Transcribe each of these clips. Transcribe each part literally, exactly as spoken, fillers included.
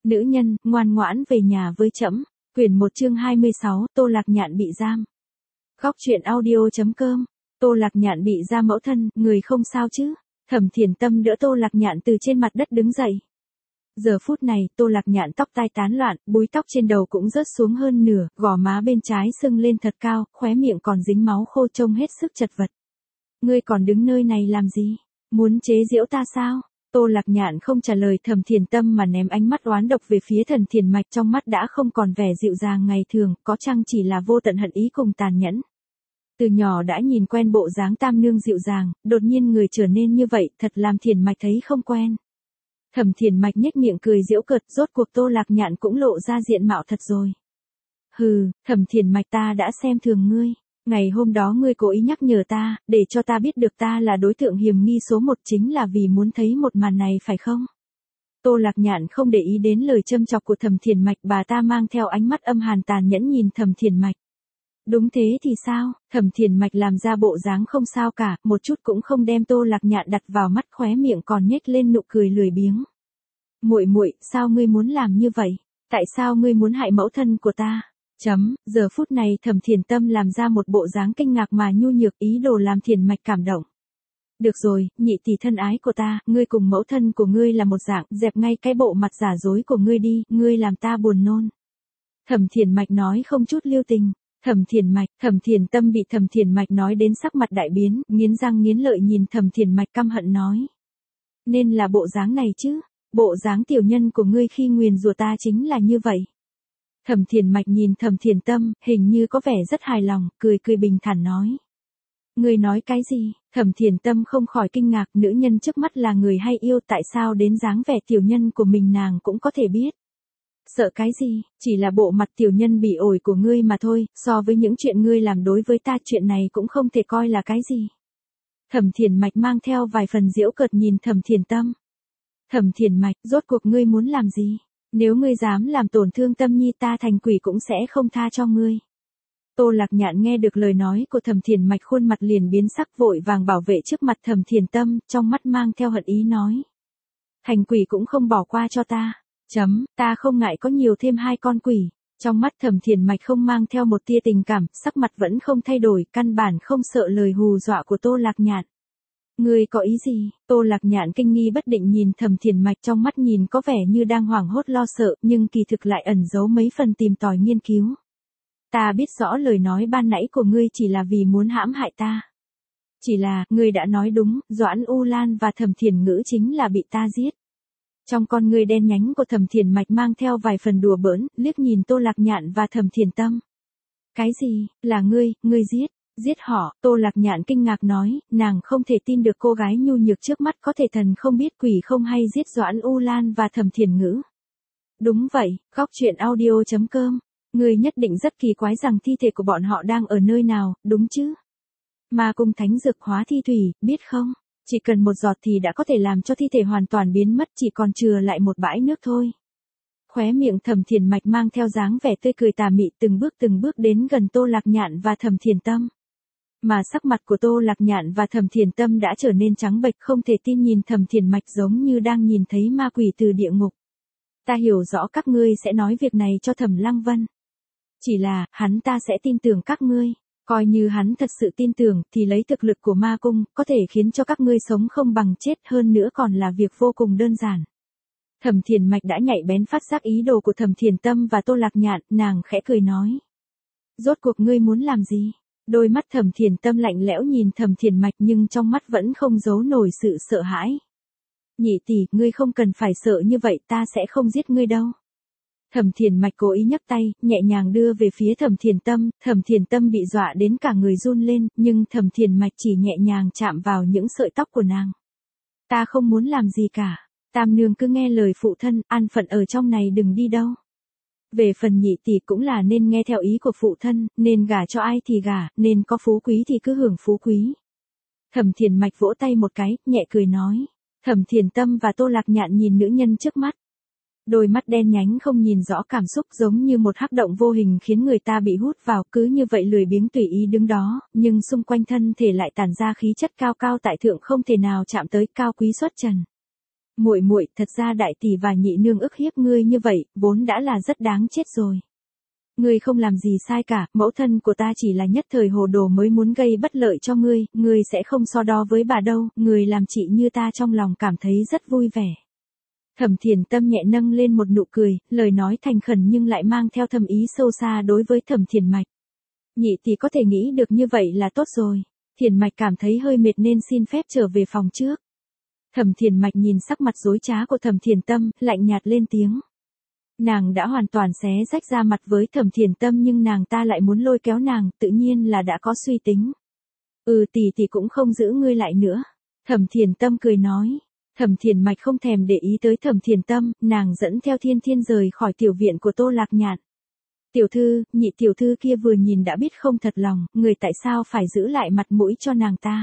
Nữ nhân, ngoan ngoãn về nhà với trẫm. Quyển một chương hai mươi sáu, Tô Lạc Nhạn bị giam. Góc truyện audio chấm com. Tô Lạc Nhạn bị giam mẫu thân, người không sao chứ? Thẩm Thiền Tâm đỡ Tô Lạc Nhạn từ trên mặt đất đứng dậy. Giờ phút này, Tô Lạc Nhạn tóc tai tán loạn, búi tóc trên đầu cũng rớt xuống hơn nửa, gò má bên trái sưng lên thật cao, khóe miệng còn dính máu khô trông hết sức chật vật. Ngươi còn đứng nơi này làm gì? Muốn chế giễu ta sao? Tô Lạc Nhạn không trả lời Thẩm Thiền Tâm mà ném ánh mắt oán độc về phía Thần Thiền Mạch, trong mắt đã không còn vẻ dịu dàng ngày thường, có chăng chỉ là vô tận hận ý cùng tàn nhẫn. Từ nhỏ đã nhìn quen bộ dáng tam nương dịu dàng, đột nhiên người trở nên như vậy, thật làm Thiền Mạch thấy không quen. Thẩm Thiền Mạch nhếch miệng cười giễu cợt, rốt cuộc Tô Lạc Nhạn cũng lộ ra diện mạo thật rồi. Hừ, Thẩm Thiền Mạch, ta đã xem thường ngươi. Ngày hôm đó ngươi cố ý nhắc nhở ta, để cho ta biết được ta là đối tượng hiểm nghi số một, chính là vì muốn thấy một màn này phải không? Tô Lạc Nhạn không để ý đến lời châm chọc của Thẩm Thiền Mạch, bà ta mang theo ánh mắt âm hàn tàn nhẫn nhìn Thẩm Thiền Mạch. Đúng thế thì sao? Thẩm Thiền Mạch làm ra bộ dáng không sao cả, một chút cũng không đem Tô Lạc Nhạn đặt vào mắt, khóe miệng còn nhếch lên nụ cười lười biếng. Muội muội, sao ngươi muốn làm như vậy? Tại sao ngươi muốn hại mẫu thân của ta? Chấm, giờ phút này Thẩm Thiền Tâm làm ra một bộ dáng kinh ngạc mà nhu nhược, ý đồ làm Thiền Mạch cảm động. Được rồi, nhị tỷ thân ái của ta, ngươi cùng mẫu thân của ngươi là một dạng, dẹp ngay cái bộ mặt giả dối của ngươi đi, ngươi làm ta buồn nôn. Thẩm Thiền Mạch nói không chút lưu tình. Thẩm Thiền Mạch, Thẩm Thiền Tâm bị Thẩm Thiền Mạch nói đến sắc mặt đại biến, nghiến răng nghiến lợi nhìn Thẩm Thiền Mạch căm hận nói. Nên là bộ dáng này chứ, bộ dáng tiểu nhân của ngươi khi nguyền rủa ta chính là như vậy. Thẩm Thiền Mạch nhìn Thẩm Thiền Tâm, hình như có vẻ rất hài lòng, cười cười bình thản nói. Ngươi nói cái gì? Thẩm Thiền Tâm không khỏi kinh ngạc, nữ nhân trước mắt là người hay yêu, tại sao đến dáng vẻ tiểu nhân của mình nàng cũng có thể biết. Sợ cái gì, chỉ là bộ mặt tiểu nhân bị ổi của ngươi mà thôi, so với những chuyện ngươi làm đối với ta, chuyện này cũng không thể coi là cái gì. Thẩm Thiền Mạch mang theo vài phần giễu cợt nhìn Thẩm Thiền Tâm. Thẩm Thiền Mạch, rốt cuộc ngươi muốn làm gì? Nếu ngươi dám làm tổn thương Tâm Nhi, ta thành quỷ cũng sẽ không tha cho ngươi. Tô Lạc Nhạn nghe được lời nói của Thẩm Thiền Mạch, khuôn mặt liền biến sắc, vội vàng bảo vệ trước mặt Thẩm Thiền Tâm, trong mắt mang theo hận ý nói. Thành quỷ cũng không bỏ qua cho ta. Chấm, ta không ngại có nhiều thêm hai con quỷ. Trong mắt Thẩm Thiền Mạch không mang theo một tia tình cảm, sắc mặt vẫn không thay đổi, căn bản không sợ lời hù dọa của Tô Lạc Nhạn. Ngươi có ý gì? Tô Lạc Nhạn kinh nghi bất định nhìn Thẩm Thiền Mạch, trong mắt nhìn có vẻ như đang hoảng hốt lo sợ, nhưng kỳ thực lại ẩn giấu mấy phần tìm tòi nghiên cứu. Ta biết rõ lời nói ban nãy của ngươi chỉ là vì muốn hãm hại ta. Chỉ là, ngươi đã nói đúng, Doãn U Lan và Thẩm Thiền Ngữ chính là bị ta giết. Trong con ngươi đen nhánh của Thẩm Thiền Mạch mang theo vài phần đùa bỡn, liếc nhìn Tô Lạc Nhạn và Thẩm Thiền Tâm. Cái gì, là ngươi, ngươi giết, giết họ? Tô Lạc Nhạn kinh ngạc nói, nàng không thể tin được cô gái nhu nhược trước mắt có thể thần không biết quỷ không hay giết Doãn U Lan và Thẩm Thiền Ngữ. Đúng vậy, góc truyện audio chấm com. Ngươi nhất định rất kỳ quái rằng thi thể của bọn họ đang ở nơi nào, đúng chứ? Ma cung thánh dược hóa thi thủy, biết không? Chỉ cần một giọt thì đã có thể làm cho thi thể hoàn toàn biến mất, chỉ còn chừa lại một bãi nước thôi. Khóe miệng Thẩm Thiền Mạch mang theo dáng vẻ tươi cười tà mị, từng bước từng bước đến gần Tô Lạc Nhạn và Thẩm Thiền Tâm. Mà sắc mặt của Tô Lạc Nhạn và Thẩm Thiền Tâm đã trở nên trắng bệch, không thể tin nhìn Thẩm Thiền Mạch giống như đang nhìn thấy ma quỷ từ địa ngục. Ta hiểu rõ các ngươi sẽ nói việc này cho Thẩm Lăng Vân. Chỉ là, hắn ta sẽ tin tưởng các ngươi. Coi như hắn thật sự tin tưởng, thì lấy thực lực của ma cung, có thể khiến cho các ngươi sống không bằng chết, hơn nữa còn là việc vô cùng đơn giản. Thẩm Thiền Mạch đã nhạy bén phát giác ý đồ của Thẩm Thiền Tâm và Tô Lạc Nhạn, nàng khẽ cười nói. Rốt cuộc ngươi muốn làm gì? Đôi mắt Thẩm Thiền Tâm lạnh lẽo nhìn Thẩm Thiền Mạch, nhưng trong mắt vẫn không giấu nổi sự sợ hãi. Nhị tỷ, ngươi không cần phải sợ như vậy, ta sẽ không giết ngươi đâu. Thẩm Thiền Mạch cố ý nhấc tay, nhẹ nhàng đưa về phía Thẩm Thiền Tâm, Thẩm Thiền Tâm bị dọa đến cả người run lên, nhưng Thẩm Thiền Mạch chỉ nhẹ nhàng chạm vào những sợi tóc của nàng. Ta không muốn làm gì cả, tam nương cứ nghe lời phụ thân, an phận ở trong này đừng đi đâu. Về phần nhị tỷ cũng là nên nghe theo ý của phụ thân, nên gả cho ai thì gả, nên có phú quý thì cứ hưởng phú quý. Thẩm Thiền Mạch vỗ tay một cái, nhẹ cười nói. Thẩm Thiền Tâm và Tô Lạc Nhạn nhìn nữ nhân trước mắt. Đôi mắt đen nhánh không nhìn rõ cảm xúc, giống như một hắc động vô hình khiến người ta bị hút vào, cứ như vậy lười biếng tùy ý đứng đó, nhưng xung quanh thân thể lại tản ra khí chất cao cao tại thượng không thể nào chạm tới, cao quý xuất trần. Muội muội, thật ra đại tỷ và nhị nương ức hiếp ngươi như vậy, vốn đã là rất đáng chết rồi. Ngươi không làm gì sai cả, mẫu thân của ta chỉ là nhất thời hồ đồ mới muốn gây bất lợi cho ngươi, ngươi sẽ không so đo với bà đâu, ngươi làm chị như ta trong lòng cảm thấy rất vui vẻ. Thẩm Thiền Tâm nhẹ nâng lên một nụ cười, lời nói thành khẩn nhưng lại mang theo thâm ý sâu xa đối với Thẩm Thiền Mạch. Nhị tỷ có thể nghĩ được như vậy là tốt rồi. Thiền Mạch cảm thấy hơi mệt nên xin phép trở về phòng trước. Thẩm Thiền Mạch nhìn sắc mặt dối trá của Thẩm Thiền Tâm, lạnh nhạt lên tiếng. Nàng đã hoàn toàn xé rách ra mặt với Thẩm Thiền Tâm nhưng nàng ta lại muốn lôi kéo nàng, tự nhiên là đã có suy tính. Ừ, tỷ tỷ cũng không giữ ngươi lại nữa. Thẩm Thiền Tâm cười nói. Thẩm Thiền Mạch không thèm để ý tới Thẩm Thiền Tâm, nàng dẫn theo Thiên Thiên rời khỏi tiểu viện của Tô Lạc Nhạn. Tiểu thư, nhị tiểu thư kia vừa nhìn đã biết không thật lòng, người tại sao phải giữ lại mặt mũi cho nàng ta.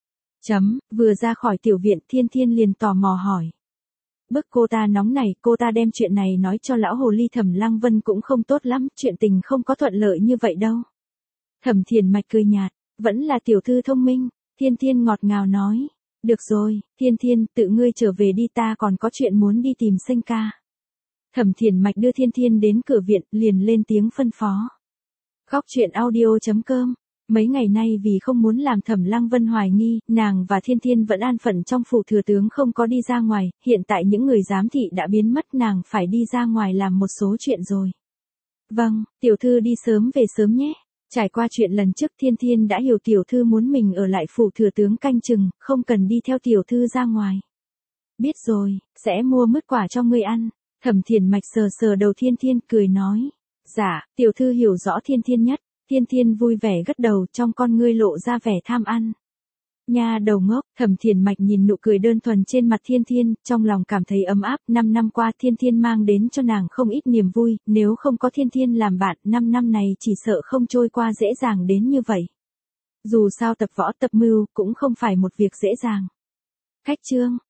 Chấm, vừa ra khỏi tiểu viện Thiên Thiên liền tò mò hỏi. Bức cô ta nóng này, cô ta đem chuyện này nói cho lão hồ ly Thẩm Lăng Vân cũng không tốt lắm, chuyện tình không có thuận lợi như vậy đâu. Thẩm Thiền Mạch cười nhạt, vẫn là tiểu thư thông minh, Thiên Thiên ngọt ngào nói. Được rồi, Thiên Thiên, tự ngươi trở về đi, ta còn có chuyện muốn đi tìm Sinh ca. Thẩm Thiền Mạch đưa Thiên Thiên đến cửa viện, liền lên tiếng phân phó. Góc truyện audio chấm com. Mấy ngày nay vì không muốn làm Thẩm Lăng Vân hoài nghi, nàng và Thiên Thiên vẫn an phận trong phủ thừa tướng không có đi ra ngoài, hiện tại những người giám thị đã biến mất, nàng phải đi ra ngoài làm một số chuyện rồi. Vâng, tiểu thư đi sớm về sớm nhé. Trải qua chuyện lần trước Thiên Thiên đã hiểu tiểu thư muốn mình ở lại phủ thừa tướng canh chừng, không cần đi theo tiểu thư ra ngoài. Biết rồi, sẽ mua mứt quả cho ngươi ăn. Thẩm Thiền Mạch sờ sờ đầu Thiên Thiên cười nói. Dạ, tiểu thư hiểu rõ Thiên Thiên nhất. Thiên Thiên vui vẻ gật đầu, trong con ngươi lộ ra vẻ tham ăn. Nha đầu ngốc, Thẩm Thiền Mạch nhìn nụ cười đơn thuần trên mặt Thiên Thiên, trong lòng cảm thấy ấm áp, năm năm qua Thiên Thiên mang đến cho nàng không ít niềm vui, nếu không có Thiên Thiên làm bạn, năm năm này chỉ sợ không trôi qua dễ dàng đến như vậy. Dù sao tập võ tập mưu cũng không phải một việc dễ dàng. Khách chương